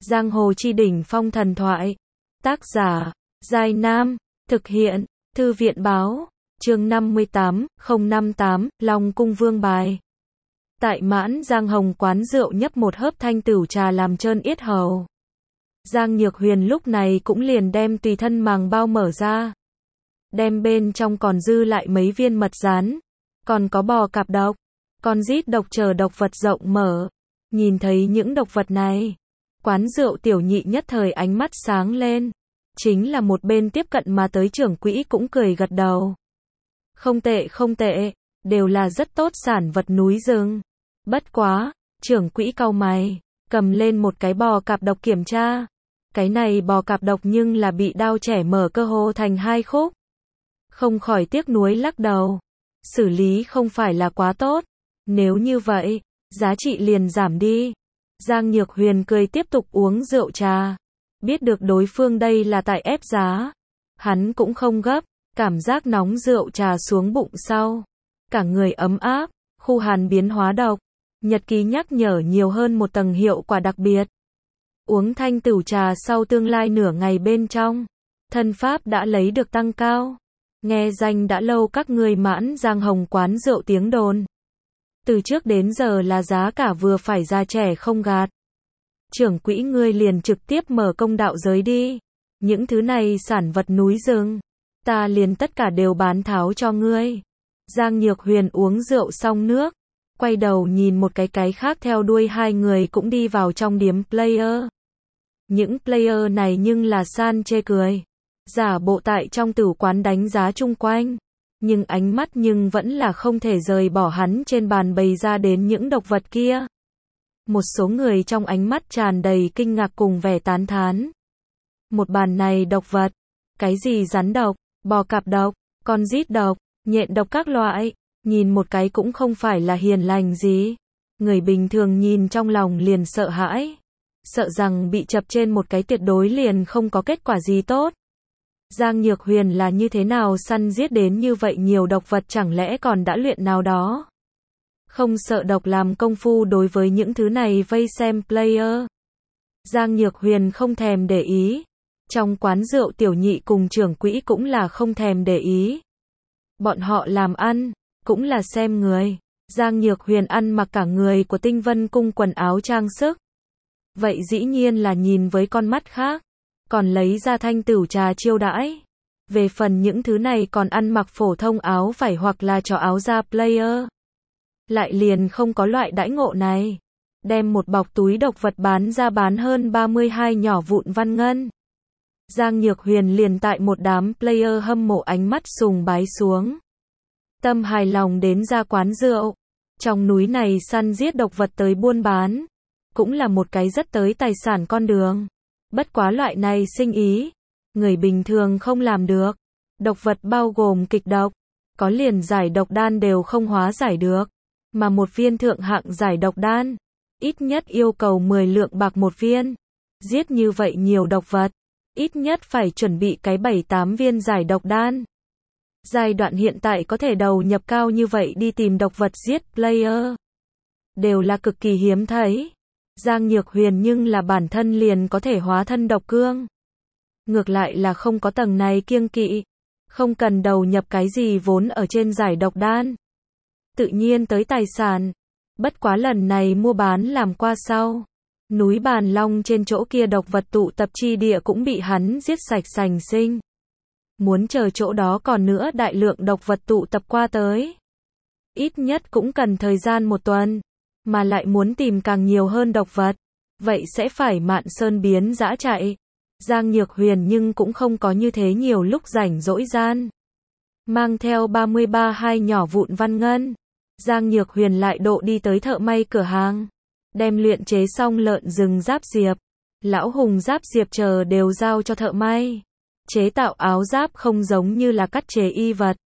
Giang hồ chi đỉnh phong thần thoại. Tác giả, Giai Nam. Thực hiện, Thư viện báo. Chương 58, 058, Long cung vương bài. Tại Mãn Giang Hồng quán rượu nhấp một hớp thanh tửu trà làm trơn yết hầu. Giang Nhược Huyền lúc này cũng liền đem tùy thân màng bao mở ra. Đem bên trong còn dư lại mấy viên mật rán. Còn có bò cạp độc, con rít độc chờ độc vật rộng mở. Nhìn thấy những độc vật này, quán rượu tiểu nhị nhất thời ánh mắt sáng lên. Chính là một bên tiếp cận mà tới trưởng quỹ cũng cười gật đầu. Không tệ không tệ, đều là rất tốt sản vật núi rừng. Bất quá, trưởng quỹ cau mày, cầm lên một cái bò cạp độc kiểm tra. Cái này bò cạp độc nhưng là bị đao chẻ mở cơ hồ thành hai khúc. Không khỏi tiếc nuối lắc đầu. Xử lý không phải là quá tốt. Nếu như vậy, giá trị liền giảm đi. Giang Nhược Huyền cười tiếp tục uống rượu trà. Biết được đối phương đây là tại ép giá. Hắn cũng không gấp, cảm giác nóng rượu trà xuống bụng sau. Cả người ấm áp, khu hàn biến hóa độc. Nhật ký nhắc nhở nhiều hơn một tầng hiệu quả đặc biệt. Uống thanh tửu trà sau tương lai nửa ngày bên trong. Thân pháp đã lấy được tăng cao. Nghe danh đã lâu các ngươi Mãn Giang Hồng quán rượu tiếng đồn. Từ trước đến giờ là giá cả vừa phải già trẻ không gạt. Trưởng quỹ ngươi liền trực tiếp mở công đạo giới đi. Những thứ này sản vật núi rừng, ta liền tất cả đều bán tháo cho ngươi. Giang Nhược Huyền uống rượu xong nước, quay đầu nhìn một cái khác theo đuôi hai người cũng đi vào trong điếm player. Những player này nhưng là san chê cười. Giả bộ tại trong tử quán đánh giá chung quanh. Nhưng ánh mắt nhưng vẫn là không thể rời bỏ hắn trên bàn bày ra đến những độc vật kia. Một số người trong ánh mắt tràn đầy kinh ngạc cùng vẻ tán thán. Một bàn này độc vật. Cái gì rắn độc, bò cạp độc, con rít độc, nhện độc các loại. Nhìn một cái cũng không phải là hiền lành gì. Người bình thường nhìn trong lòng liền sợ hãi. Sợ rằng bị chập trên một cái tuyệt đối liền không có kết quả gì tốt. Giang Nhược Huyền là như thế nào săn giết đến như vậy nhiều độc vật, chẳng lẽ còn đã luyện nào đó? Không sợ độc làm công phu đối với những thứ này vây xem player. Giang Nhược Huyền không thèm để ý. Trong quán rượu tiểu nhị cùng trưởng quỹ cũng là không thèm để ý. Bọn họ làm ăn, cũng là xem người. Giang Nhược Huyền ăn mặc cả người của Tinh Vân Cung quần áo trang sức. Vậy dĩ nhiên là nhìn với con mắt khác. Còn lấy ra thanh tửu trà chiêu đãi. Về phần những thứ này còn ăn mặc phổ thông áo vải hoặc là trò áo da player. Lại liền không có loại đãi ngộ này. Đem một bọc túi độc vật bán ra bán hơn 32 nhỏ vụn văn ngân. Giang Nhược Huyền liền tại một đám player hâm mộ ánh mắt sùng bái xuống. Tâm hài lòng đến ra quán rượu. Trong núi này săn giết độc vật tới buôn bán. Cũng là một cái rất tới tài sản con đường. Bất quá loại này sinh ý, người bình thường không làm được. Độc vật bao gồm kịch độc, có liền giải độc đan đều không hóa giải được. Mà một viên thượng hạng giải độc đan, ít nhất yêu cầu 10 lượng bạc một viên. Giết như vậy nhiều độc vật, ít nhất phải chuẩn bị cái 7-8 viên giải độc đan. Giai đoạn hiện tại có thể đầu nhập cao như vậy đi tìm độc vật giết player. Đều là cực kỳ hiếm thấy. Giang Nhược Huyền nhưng là bản thân liền có thể hóa thân độc cương. Ngược lại là không có tầng này kiêng kỵ. Không cần đầu nhập cái gì vốn ở trên giải độc đan. Tự nhiên tới tài sản. Bất quá lần này mua bán làm qua sau. Núi Bàn Long trên chỗ kia độc vật tụ tập chi địa cũng bị hắn giết sạch sành sinh. Muốn chờ chỗ đó còn nữa đại lượng độc vật tụ tập qua tới. Ít nhất cũng cần thời gian một tuần. Mà lại muốn tìm càng nhiều hơn độc vật. Vậy sẽ phải mạn sơn biến dã chạy. Giang Nhược Huyền nhưng cũng không có như thế nhiều lúc rảnh rỗi gian. Mang theo 33 hai nhỏ vụn văn ngân. Giang Nhược Huyền lại độ đi tới thợ may cửa hàng. Đem luyện chế xong lợn rừng giáp diệp. Lão hùng giáp diệp chờ đều giao cho thợ may. Chế tạo áo giáp không giống như là cắt chế y vật.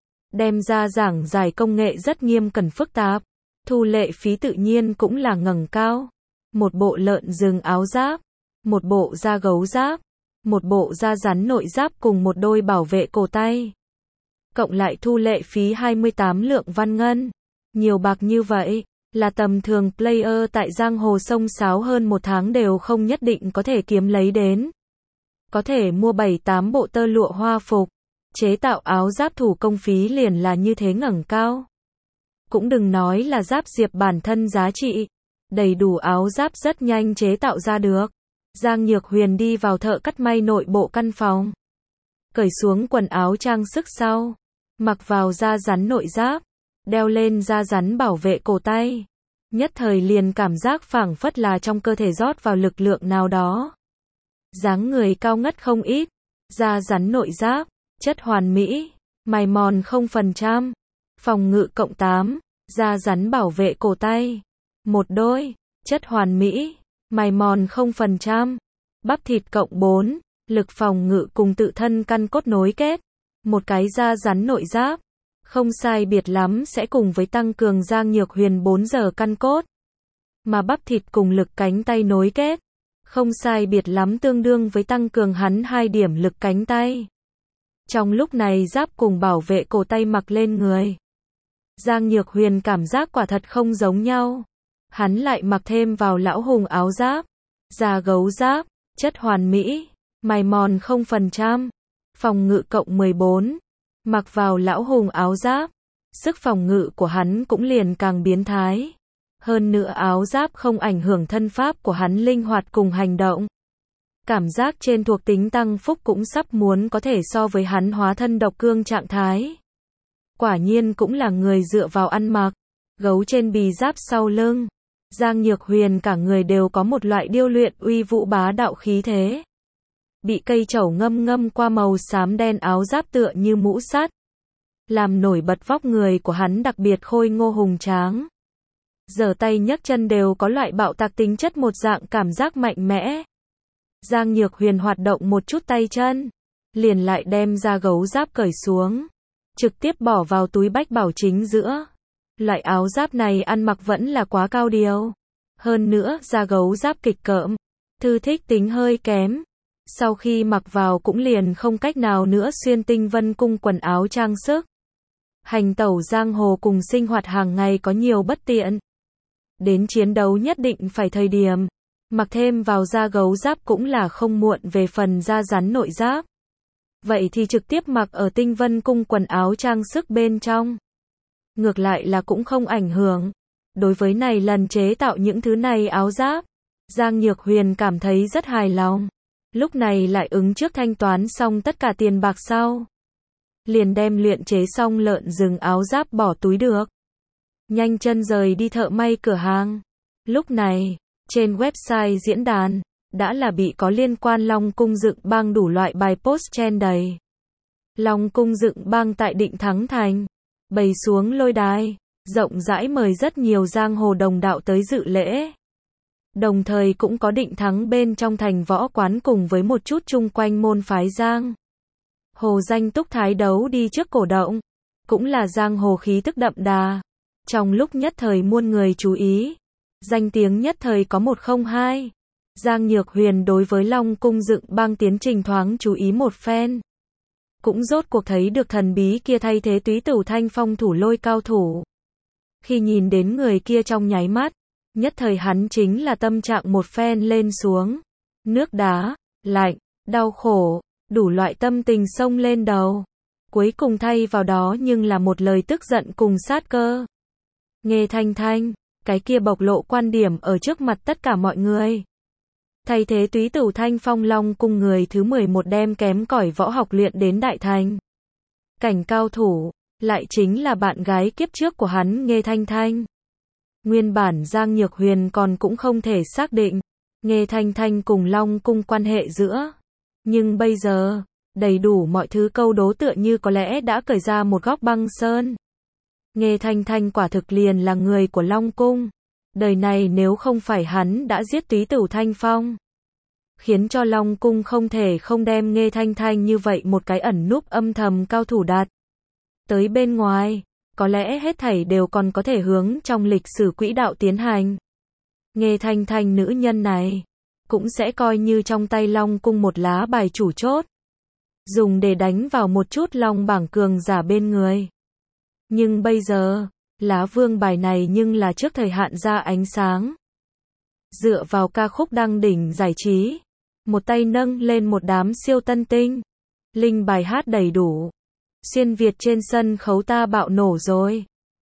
Đem ra giảng giải công nghệ rất nghiêm cẩn phức tạp. Thu lệ phí tự nhiên cũng là ngẩng cao. Một bộ lợn rừng áo giáp, một bộ da gấu giáp, một bộ da rắn nội giáp cùng một đôi bảo vệ cổ tay. Cộng lại thu lệ phí 28 lượng văn ngân. Nhiều bạc như vậy, là tầm thường player tại giang hồ xông xáo hơn một tháng đều không nhất định có thể kiếm lấy đến. Có thể mua 7-8 bộ tơ lụa hoa phục, chế tạo áo giáp thủ công phí liền là như thế ngẩng cao. Cũng đừng nói là giáp diệp bản thân giá trị, đầy đủ áo giáp rất nhanh chế tạo ra được. Giang Nhược Huyền đi vào thợ cắt may nội bộ căn phòng, cởi xuống quần áo trang sức sau, mặc vào da rắn nội giáp, đeo lên da rắn bảo vệ cổ tay. Nhất thời liền cảm giác phảng phất là trong cơ thể rót vào lực lượng nào đó. Dáng người cao ngất không ít, da rắn nội giáp, chất hoàn mỹ, mài mòn 0%, phòng ngự cộng 8, da rắn bảo vệ cổ tay, một đôi, chất hoàn mỹ, mài mòn 0%, bắp thịt cộng 4, lực phòng ngự cùng tự thân căn cốt nối kết, một cái da rắn nội giáp, không sai biệt lắm sẽ cùng với tăng cường Giang Nhược Huyền 4 giờ căn cốt, mà bắp thịt cùng lực cánh tay nối kết, không sai biệt lắm tương đương với tăng cường hắn 2 điểm lực cánh tay. Trong lúc này giáp cùng bảo vệ cổ tay mặc lên người, Giang Nhược Huyền cảm giác quả thật không giống nhau. Hắn lại mặc thêm vào lão hùng áo giáp, da gấu giáp, chất hoàn mỹ, mài mòn 0%, phòng ngự cộng 14. Mặc vào lão hùng áo giáp, sức phòng ngự của hắn cũng liền càng biến thái. Hơn nữa áo giáp không ảnh hưởng thân pháp của hắn linh hoạt cùng hành động. Cảm giác trên thuộc tính tăng phúc cũng sắp muốn có thể so với hắn hóa thân độc cương trạng thái. Quả nhiên cũng là người dựa vào ăn mặc, gấu trên bì giáp sau lưng. Giang Nhược Huyền cả người đều có một loại điêu luyện uy vũ bá đạo khí thế. Bị cây trẩu ngâm qua màu xám đen áo giáp tựa như mũ sắt, làm nổi bật vóc người của hắn đặc biệt khôi ngô hùng tráng. Giở tay nhấc chân đều có loại bạo tạc tính chất, một dạng cảm giác mạnh mẽ. Giang Nhược Huyền hoạt động một chút tay chân, liền lại đem ra gấu giáp cởi xuống, trực tiếp bỏ vào túi bách bảo chính giữa. Loại áo giáp này ăn mặc vẫn là quá cao điều. Hơn nữa, da gấu giáp kịch cỡm, thư thích tính hơi kém. Sau khi mặc vào cũng liền không cách nào nữa xuyên tinh vân cung quần áo trang sức. Hành tẩu giang hồ cùng sinh hoạt hàng ngày có nhiều bất tiện. Đến chiến đấu nhất định phải thời điểm, mặc thêm vào da gấu giáp cũng là không muộn. Về phần da rắn nội giáp, vậy thì trực tiếp mặc ở tinh vân cung quần áo trang sức bên trong. Ngược lại là cũng không ảnh hưởng. Đối với này lần chế tạo những thứ này áo giáp, Giang Nhược Huyền cảm thấy rất hài lòng. Lúc này lại ứng trước thanh toán xong tất cả tiền bạc sau, liền đem luyện chế xong lợn rừng áo giáp bỏ túi được. Nhanh chân rời đi thợ may cửa hàng. Lúc này, trên website diễn đàn, đã là bị có liên quan Long Cung dựng bang đủ loại bài post chen đầy. Long Cung dựng bang tại Định Thắng Thành, bày xuống lôi đài, rộng rãi mời rất nhiều giang hồ đồng đạo tới dự lễ. Đồng thời cũng có Định Thắng bên trong thành võ quán cùng với một chút chung quanh môn phái giang hồ danh túc thái đấu đi trước cổ động, cũng là giang hồ khí tức đậm đà. Trong lúc nhất thời muôn người chú ý, danh tiếng nhất thời có 102. Giang Nhược Huyền đối với Long Cung dựng bang tiến trình thoáng chú ý một phen. Cũng rốt cuộc thấy được thần bí kia thay thế Túy Tửu Thanh Phong thủ lôi cao thủ. Khi nhìn đến người kia trong nháy mắt, nhất thời hắn chính là tâm trạng một phen lên xuống. Nước đá, lạnh, đau khổ, đủ loại tâm tình xông lên đầu. Cuối cùng thay vào đó nhưng là một lời tức giận cùng sát cơ. Nghe Thanh Thanh, cái kia bộc lộ quan điểm ở trước mặt tất cả mọi người. Thay thế Túy Tửu Thanh Phong Long Cung người thứ 11 đem kém cỏi võ học luyện đến đại thành cảnh cao thủ, lại chính là bạn gái kiếp trước của hắn Nghe Thanh Thanh. Nguyên bản Giang Nhược Huyền còn cũng không thể xác định Nghe Thanh Thanh cùng Long Cung quan hệ giữa. Nhưng bây giờ, đầy đủ mọi thứ câu đố tựa như có lẽ đã cởi ra một góc băng sơn. Nghe Thanh Thanh quả thực liền là người của Long Cung. Đời này nếu không phải hắn đã giết Túy Tửu Thanh Phong, khiến cho Long Cung không thể không đem Nghe Thanh Thanh như vậy một cái ẩn núp âm thầm cao thủ đạt tới bên ngoài, có lẽ hết thảy đều còn có thể hướng trong lịch sử quỹ đạo tiến hành. Nghe Thanh Thanh nữ nhân này, cũng sẽ coi như trong tay Long Cung một lá bài chủ chốt, dùng để đánh vào một chút long bảng cường giả bên người. Nhưng bây giờ, Lá vương bài này nhưng là trước thời hạn ra ánh sáng. Dựa vào ca khúc đăng đỉnh giải trí, một tay nâng lên một đám siêu tân tinh. Linh bài hát đầy đủ. Xuyên Việt trên sân khấu ta bạo nổ rồi.